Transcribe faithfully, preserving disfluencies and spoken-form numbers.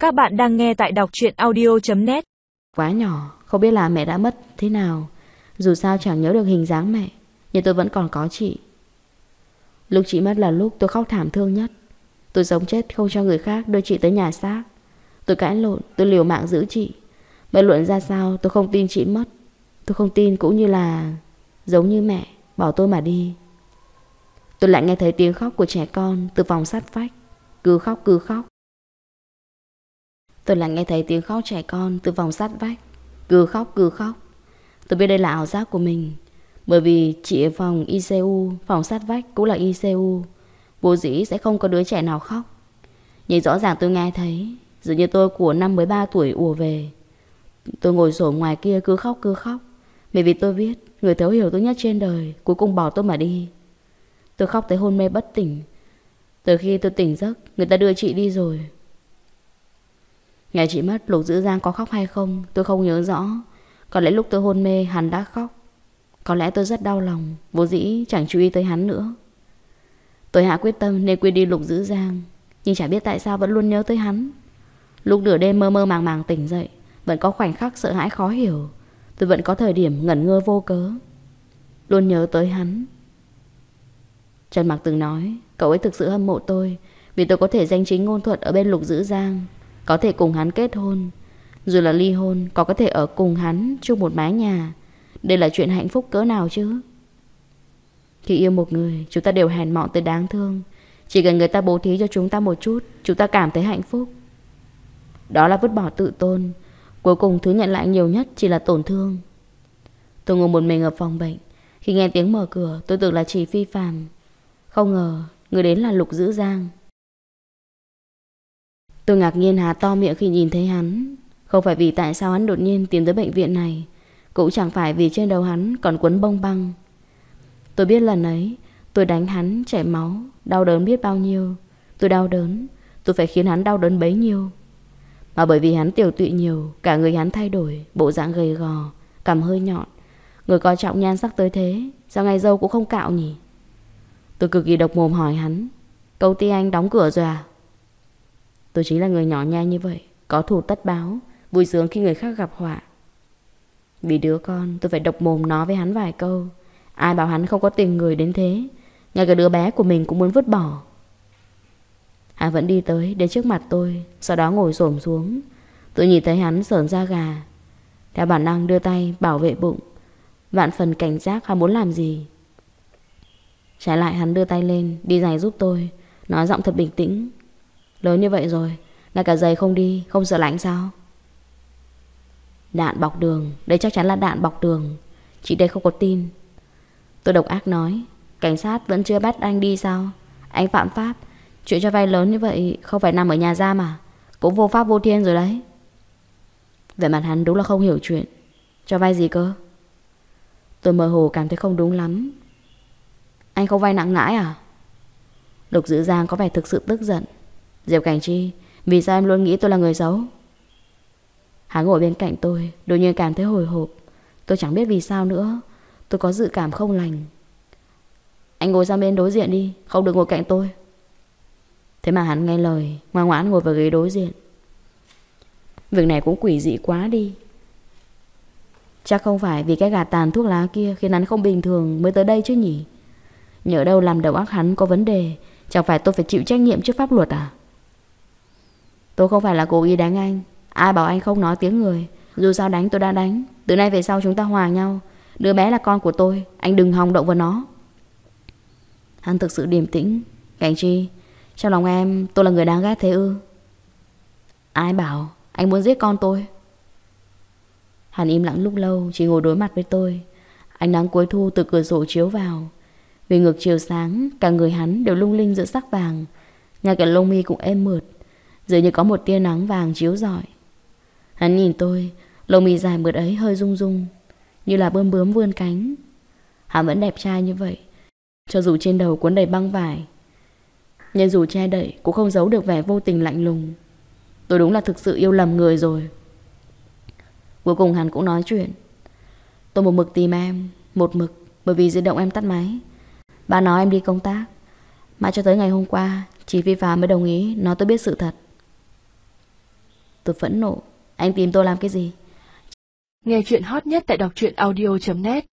Các bạn đang nghe tại đọc truyện audio chấm net. Quá nhỏ, không biết là mẹ đã mất thế nào. Dù sao chẳng nhớ được hình dáng mẹ, nhưng tôi vẫn còn có chị. Lúc chị mất là lúc tôi khóc thảm thương nhất. Tôi sống chết không cho người khác đưa chị tới nhà xác. Tôi cãi lộn, tôi liều mạng giữ chị. Bất luận ra sao tôi không tin chị mất. Tôi không tin cũng như là giống như mẹ bỏ tôi mà đi. Tôi lại nghe thấy tiếng khóc của trẻ con từ phòng sát vách. Cứ khóc cứ khóc. Tôi lại nghe thấy tiếng khóc trẻ con từ phòng sát vách. Cứ khóc cứ khóc. Tôi biết đây là ảo giác của mình, bởi vì chị ở phòng i xê u, phòng sát vách cũng là i xê u, vô dĩ sẽ không có đứa trẻ nào khóc. Nhưng rõ ràng tôi nghe thấy. Dường như tôi của năm mới ba tuổi ùa về. Tôi ngồi xổm ngoài kia cứ khóc cứ khóc, bởi vì tôi biết người thấu hiểu tôi nhất trên đời cuối cùng bỏ tôi mà đi. Tôi khóc tới hôn mê bất tỉnh. Từ khi tôi tỉnh giấc, người ta đưa chị đi rồi. Ngày chị mất, Lục Dữ Giang có khóc hay không tôi không nhớ rõ. Có lẽ lúc tôi hôn mê hắn đã khóc. Có lẽ tôi rất đau lòng, vô dĩ chẳng chú ý tới hắn nữa. Tôi hạ quyết tâm nên quên đi Lục Dữ Giang, nhưng chả biết tại sao vẫn luôn nhớ tới hắn. Lúc nửa đêm mơ mơ màng màng tỉnh dậy, vẫn có khoảnh khắc sợ hãi khó hiểu. Tôi vẫn có thời điểm ngẩn ngơ vô cớ, luôn nhớ tới hắn. Trần Mặc từng nói cậu ấy thực sự hâm mộ tôi, vì tôi có thể danh chính ngôn thuận ở bên Lục Dữ Giang, có thể cùng hắn kết hôn. Dù là ly hôn, có có thể ở cùng hắn chung một mái nhà. Đây là chuyện hạnh phúc cỡ nào chứ. Khi yêu một người, chúng ta đều hèn mọn tới đáng thương. Chỉ cần người ta bố thí cho chúng ta một chút, chúng ta cảm thấy hạnh phúc. Đó là vứt bỏ tự tôn. Cuối cùng thứ nhận lại nhiều nhất chỉ là tổn thương. Tôi ngồi một mình ở phòng bệnh. Khi nghe tiếng mở cửa, tôi tưởng là chị Phi Phạm. Không ngờ người đến là Lục Dữ Giang. Tôi ngạc nhiên há to miệng khi nhìn thấy hắn. Không phải vì tại sao hắn đột nhiên tìm tới bệnh viện này, cũng chẳng phải vì trên đầu hắn còn quấn bông băng. Tôi biết lần ấy tôi đánh hắn chảy máu, đau đớn biết bao nhiêu. Tôi đau đớn, tôi phải khiến hắn đau đớn bấy nhiêu. Mà bởi vì hắn tiểu tụy nhiều, cả người hắn thay đổi, bộ dạng gầy gò, cằm hơi nhọn. Người coi trọng nhan sắc tới thế, sao ngày dâu cũng không cạo nhỉ? Tôi cực kỳ độc mồm hỏi hắn, công ty anh đóng cửa rồi à? Tôi chính là người nhỏ nhen như vậy, có thù tất báo, vui sướng khi người khác gặp họa. Vì đứa con, tôi phải độc mồm nói với hắn vài câu. Ai bảo hắn không có tình người đến thế, ngay cả đứa bé của mình cũng muốn vứt bỏ. Hắn vẫn đi tới, đến trước mặt tôi, sau đó ngồi xổm xuống. Tôi nhìn thấy hắn sởn da gà. Theo bản năng đưa tay bảo vệ bụng, vạn phần cảnh giác hắn muốn làm gì. Trái lại hắn đưa tay lên đi giày giúp tôi, nói giọng thật bình tĩnh. Lớn như vậy rồi, ngay cả giày không đi, không sợ lạnh sao? Đạn bọc đường, đây chắc chắn là đạn bọc đường. Chị đây không có tin. Tôi độc ác nói, cảnh sát vẫn chưa bắt anh đi sao? Anh phạm pháp. Chuyện cho vay lớn như vậy không phải nằm ở nhà giam mà, cũng vô pháp vô thiên rồi đấy. Vẻ mặt hắn đúng là không hiểu chuyện. Cho vay gì cơ? Tôi mơ hồ cảm thấy không đúng lắm. Anh không vay nặng lãi à? Lục Dữ Giang có vẻ thực sự tức giận. Diệp Cảnh Chi, vì sao em luôn nghĩ tôi là người xấu? Hắn ngồi bên cạnh tôi, đột nhiên cảm thấy hồi hộp. Tôi chẳng biết vì sao nữa. Tôi có dự cảm không lành. Anh ngồi sang bên đối diện đi, không được ngồi cạnh tôi. Thế mà hắn nghe lời, ngoan ngoãn ngồi vào ghế đối diện. Việc này cũng quỷ dị quá đi. Chắc không phải vì cái gạt tàn thuốc lá kia khiến hắn không bình thường mới tới đây chứ nhỉ? Nhỡ đâu làm đầu óc hắn có vấn đề, chẳng phải tôi phải chịu trách nhiệm trước pháp luật à? Tôi không phải là cố ý đánh anh. Ai bảo anh không nói tiếng người? Dù sao đánh tôi đã đánh. Từ nay về sau chúng ta hòa nhau. Đứa bé là con của tôi, anh đừng hòng động vào nó. Hắn thực sự điềm tĩnh. Cảnh Chi, trong lòng em tôi là người đáng ghét thế ư? Ai bảo anh muốn giết con tôi? Hắn im lặng lúc lâu, chỉ ngồi đối mặt với tôi. Ánh nắng cuối thu từ cửa sổ chiếu vào. Vì ngược chiều sáng, cả người hắn đều lung linh giữa sắc vàng. Ngay cả lông mi cũng êm mượt, dường như có một tia nắng vàng chiếu rọi. Hắn nhìn tôi, lông mi dài mượt ấy hơi rung rung, như là bướm bướm vươn cánh. Hắn vẫn đẹp trai như vậy, cho dù trên đầu cuốn đầy băng vải, nhưng dù che đậy cũng không giấu được vẻ vô tình lạnh lùng. Tôi đúng là thực sự yêu lầm người rồi. Cuối cùng hắn cũng nói chuyện. Tôi một mực tìm em, một mực, bởi vì di động em tắt máy. Bà nói em đi công tác. Mãi cho tới ngày hôm qua, chị Phi Phạm mới đồng ý nói tôi biết sự thật. Tôi phẫn nộ. Anh tìm tôi làm cái gì? Nghe chuyện hot nhất tại đọc truyện audio chấm net.